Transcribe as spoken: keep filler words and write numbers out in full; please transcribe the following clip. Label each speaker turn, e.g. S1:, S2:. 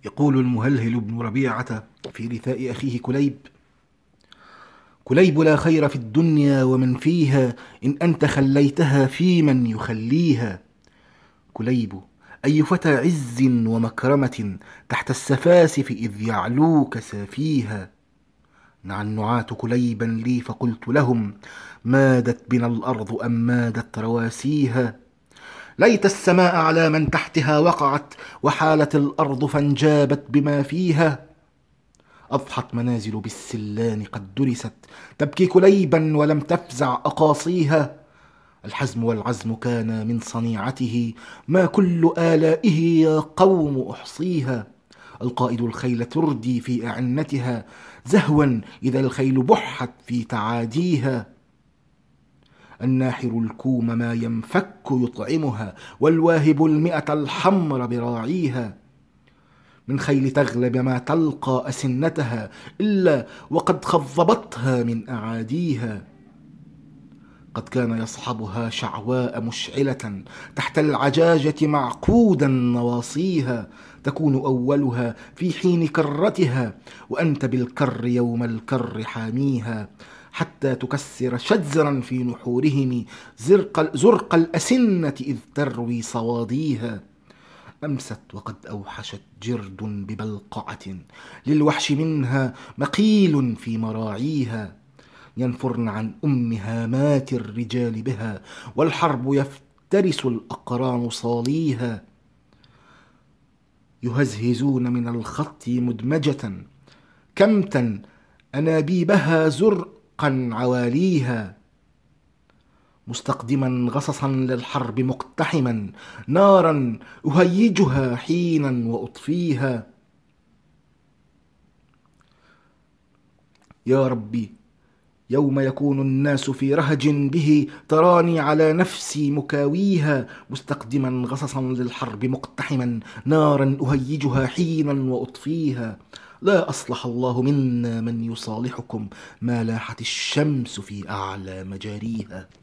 S1: يقول المهلهل بن ربيعة في رثاء أخيه كليب: كليب، لا خير في الدنيا ومن فيها إن أنت خليتها في من يخليها. كليب، أي فتى عز ومكرمة تحت السفاسف إذ يعلوك سافيها. نعى النعاة كليبا لي فقلت لهم: مادت بنا الأرض أم مادت رواسيها. ليت السماء على من تحتها وقعت وحالت الأرض فانجابت بما فيها. أضحت منازل بالسلان قد درست تبكي كليبا ولم تفزع أقاصيها. الحزم والعزم كان من صنيعته ما كل آلائه يا قوم أحصيها. القائد الخيل تردي في أعنتها زهوا إذا الخيل بحت في تعاديها. الناحر الكوم ما ينفك يطعمها والواهب المئة الحمر براعيها. من خيل تغلب ما تلقى أسنتها إلا وقد خضبتها من أعاديها. قد كان يصحبها شعواء مشعلة تحت العجاجة معقودا نواصيها. تكون أولها في حين كرتها وأنت بالكر يوم الكر حاميها. حتى تكسر شجرا في نحورهم زرق, زرق الأسنة إذ تروي صواديها. أمست وقد أوحشت جرد ببلقعة للوحش منها مقيل في مراعيها. ينفرن عن أم هامات الرجال بها والحرب يفترس الأقران صاليها. يهزهزون من الخط مدمجة كمتا أنابيبها زرقا عواليها. مستقدما غصصا للحرب مقتحما نارا أهيجها حينا وأطفيها. يا ربي، يوم يكون الناس في رهج به تراني على نفسي مكاويها. مستقدما غصصا للحرب مقتحما نارا أهيجها حينا وأطفيها. لا أصلح الله منا من يصالحكم ما لاحت الشمس في أعلى مجاريها.